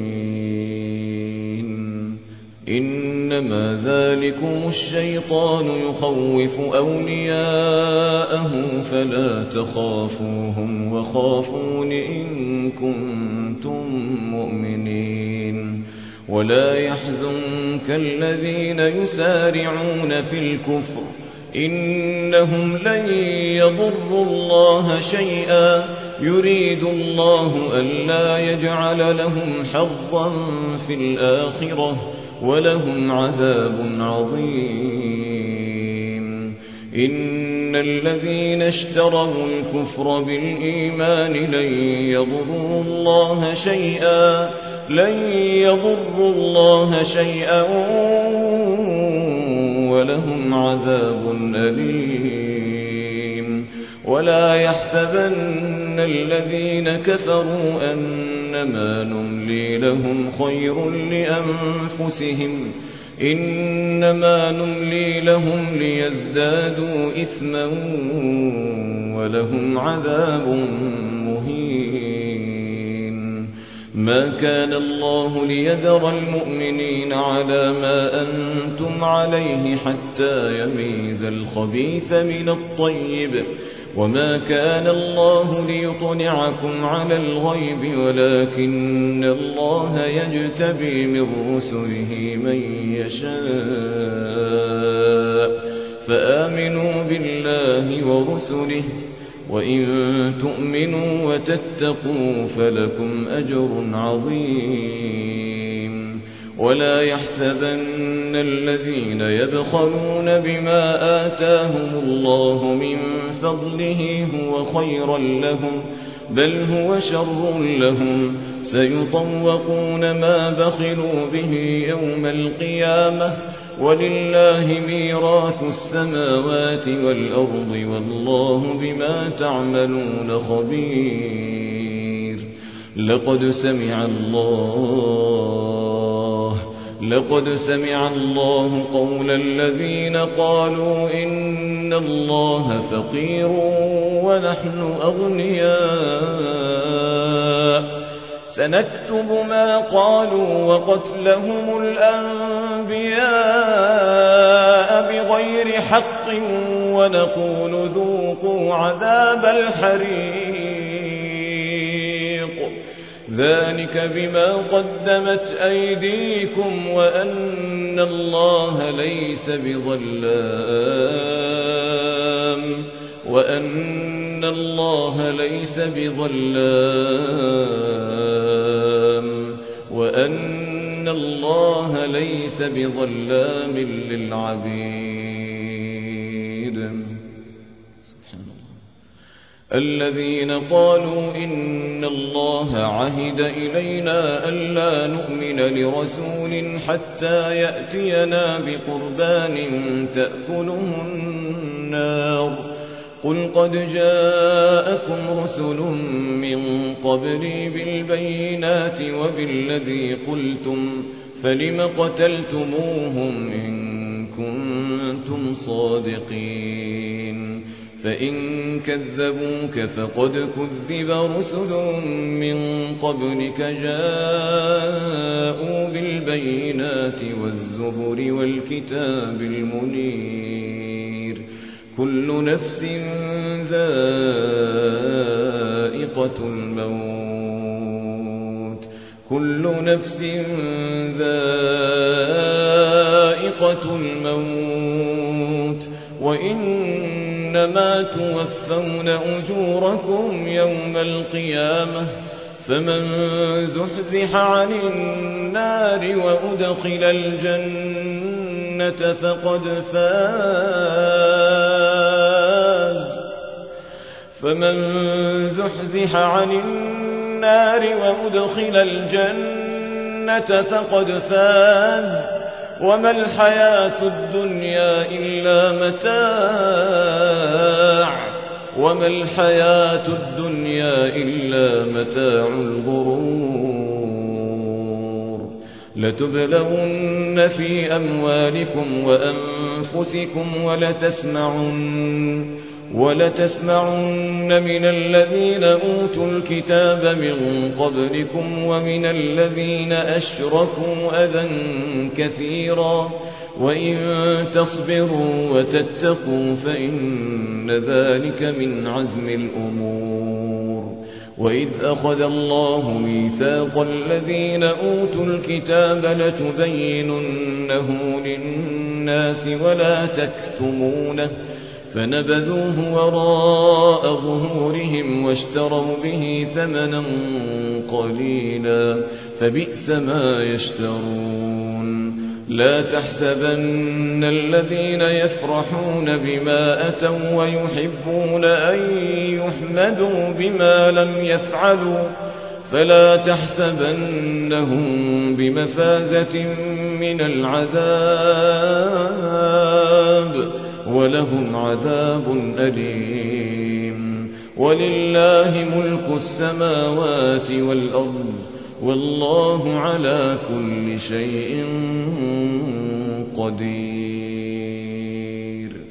إنما ذلكم الشيطان يخوف أولياءه فلا تخافوهم وخافون إن كنتم مؤمنين ولا يحزنك الذين يسارعون في الكفر إنهم لن يضروا الله شيئا يريد الله ألا يجعل لهم حظا في الآخرة ولهم عذاب عظيم. إن الذين اشتروا الكفر بالإيمان لن يضروا الله شيئا ولهم عذاب أليم. ولا يحسبن الذين كفروا أنما نملي لهم خير لأنفسهم إنما نملي لهم ليزدادوا إثما ولهم عذاب مهين. ما كان الله ليذر المؤمنين على ما أنتم عليه حتى يميز الخبيث من الطيب وما كان الله ليطلعكم على الغيب ولكن الله يجتبي من رسله من يشاء فآمنوا بالله ورسله وإن تؤمنوا وتتقوا فلكم أجر عظيم. ولا يحسبن الذين يبخلون بما آتاهم الله من فضله هو خيرا لهم بل هو شر لهم سيطوقون ما بخلوا به يوم القيامة ولله ميراث السماوات والأرض والله بما تعملون خبير. لقد سمع الله قول الذين قالوا إن الله فقير ونحن أغنياء سنكتب ما قالوا وقتلهم الأنبياء بغير حق ونقول ذوقوا عذاب الحريق ذلك بما قدمت أيديكم وأن الله ليس بظلام للعبيد. سبحان الله. الذين قالوا إن الله عهد إلينا ألا نؤمن لرسول حتى يأتينا بقربان تأكله النار قل قد جاءكم رسل من قبلي بالبينات وبالذي قلتم فلم قتلتموهم إن كنتم صادقين فإن كذبوك فقد كذب رسل من قبلك جاءوا بالبينات والزبر والكتاب المنير كل نفس ذائقة الموت وإنما توفون أجوركم يوم القيامة فمن زحزح عن النار وأدخل الجنة فقد فاز وما الحياة الدنيا إلا متاع الغرور. لتبلون في أموالكم وأنفسكم ولتسمعن من الذين أوتوا الكتاب من قبلكم ومن الذين أشركوا أذى كثيرا وإن تصبروا وتتقوا فإن ذلك من عزم الأمور. وإذ أخذ الله ميثاق الذين أوتوا الكتاب لتبيننه للناس ولا تكتمونه فنبذوه وراء ظهورهم واشتروا به ثمنا قليلا فبئس ما يشترون لا تحسبن الذين يفرحون بما أتوا ويحبون أن يحمدوا بما لم يفعلوا فلا تحسبنهم بمفازة من العذاب ولهم عذاب أليم ولله ملك السماوات والأرض والله على كل شيء قدير.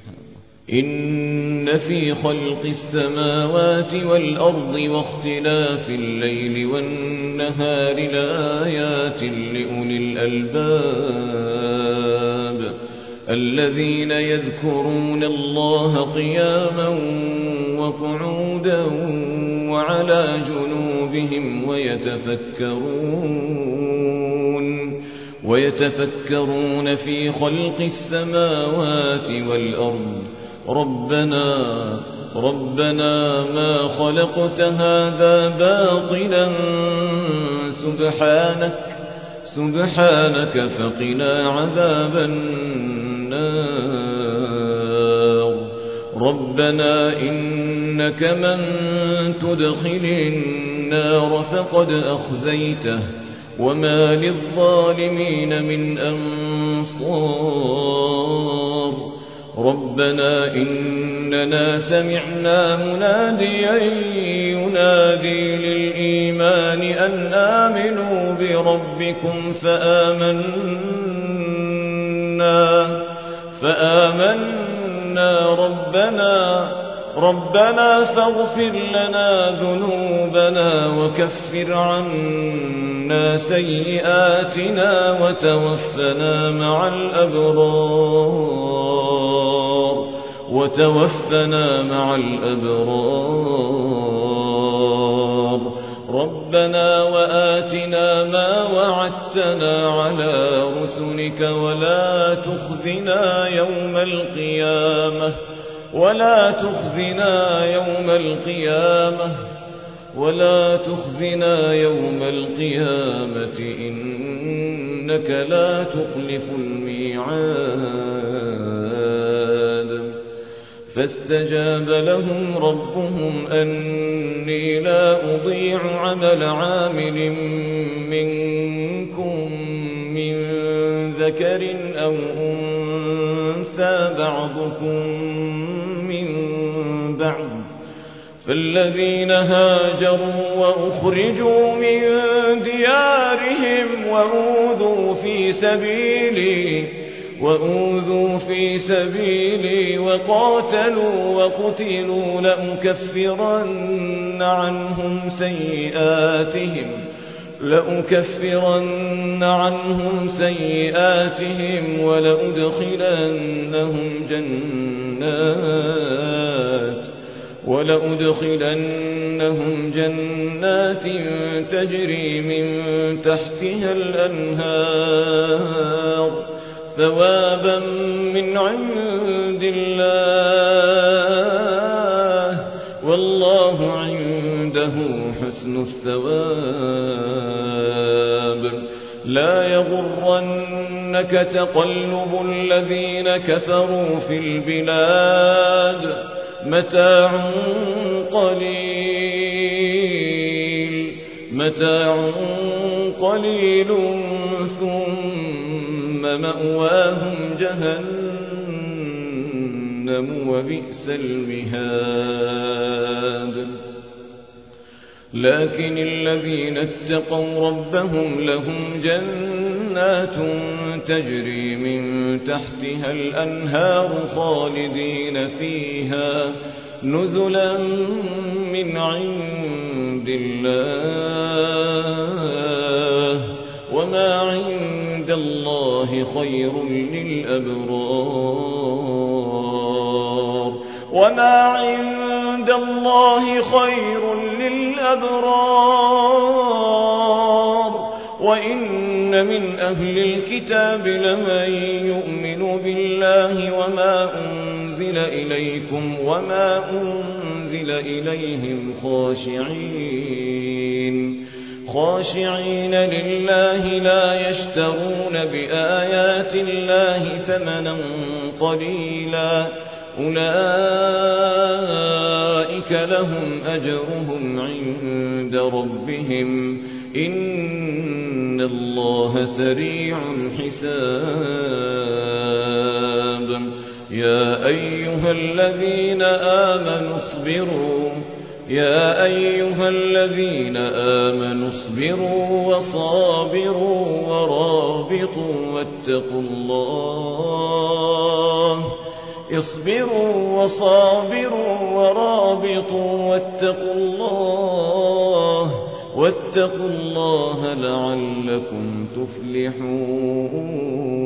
إن في خلق السماوات والأرض واختلاف الليل والنهار لآيات لأولي الألباب الذين يذكرون الله قياما وقعودا وعلى جنوبهم ويتفكرون في خلق السماوات والأرض ربنا ما خلقت هذا باطلا سبحانك فقنا عذاب النار. ربنا إنك من تدخل النار فقد أخزيته وما للظالمين من أنصار. ربنا إننا سمعنا مناديا ينادي للإيمان أن آمنوا بربكم فآمنا ربنا فاغفر لنا ذنوبنا وكفر عنا سيئاتنا وتوفنا مع الأبرار. ربنا وآتنا ما وعدتنا على رسلك ولا تخزنا يوم القيامة إنك لا تخلف الميعاد. فاستجاب لهم ربهم أني لا أضيع عمل عامل منكم من ذكر أو أنثى بعضكم من بعض. فالذين هاجروا وأخرجوا من ديارهم وأوذوا في سبيلي وقاتلوا وقتلوا لأكفرن عنهم سيئاتهم ولأدخلنهم جنات تجري من تحتها الأنهار ثوابا من عند الله والله عنده حسن الثواب. لا يغرنك تقلب الذين كفروا في البلاد متاع قليل ثم مأواهم جهنم وبئس المهاد. لكن الذين اتقوا ربهم لهم جنات تجري من تحتها الأنهار خالدين فيها نزلا من عند الله وما عند الله خير للأبرار. وما عند عند الله خير للأبرار وإن من أهل الكتاب لمن يؤمن بالله وما أنزل إليكم وما أنزل إليهم خاشعين لله لا يشترون بآيات الله ثمنا قليلا أولئك لهم أجرهم عند ربهم إن الله سريع الحساب يا أيها الذين آمنوا اصبروا وصابروا ورابطوا واتقوا الله لعلكم تفلحون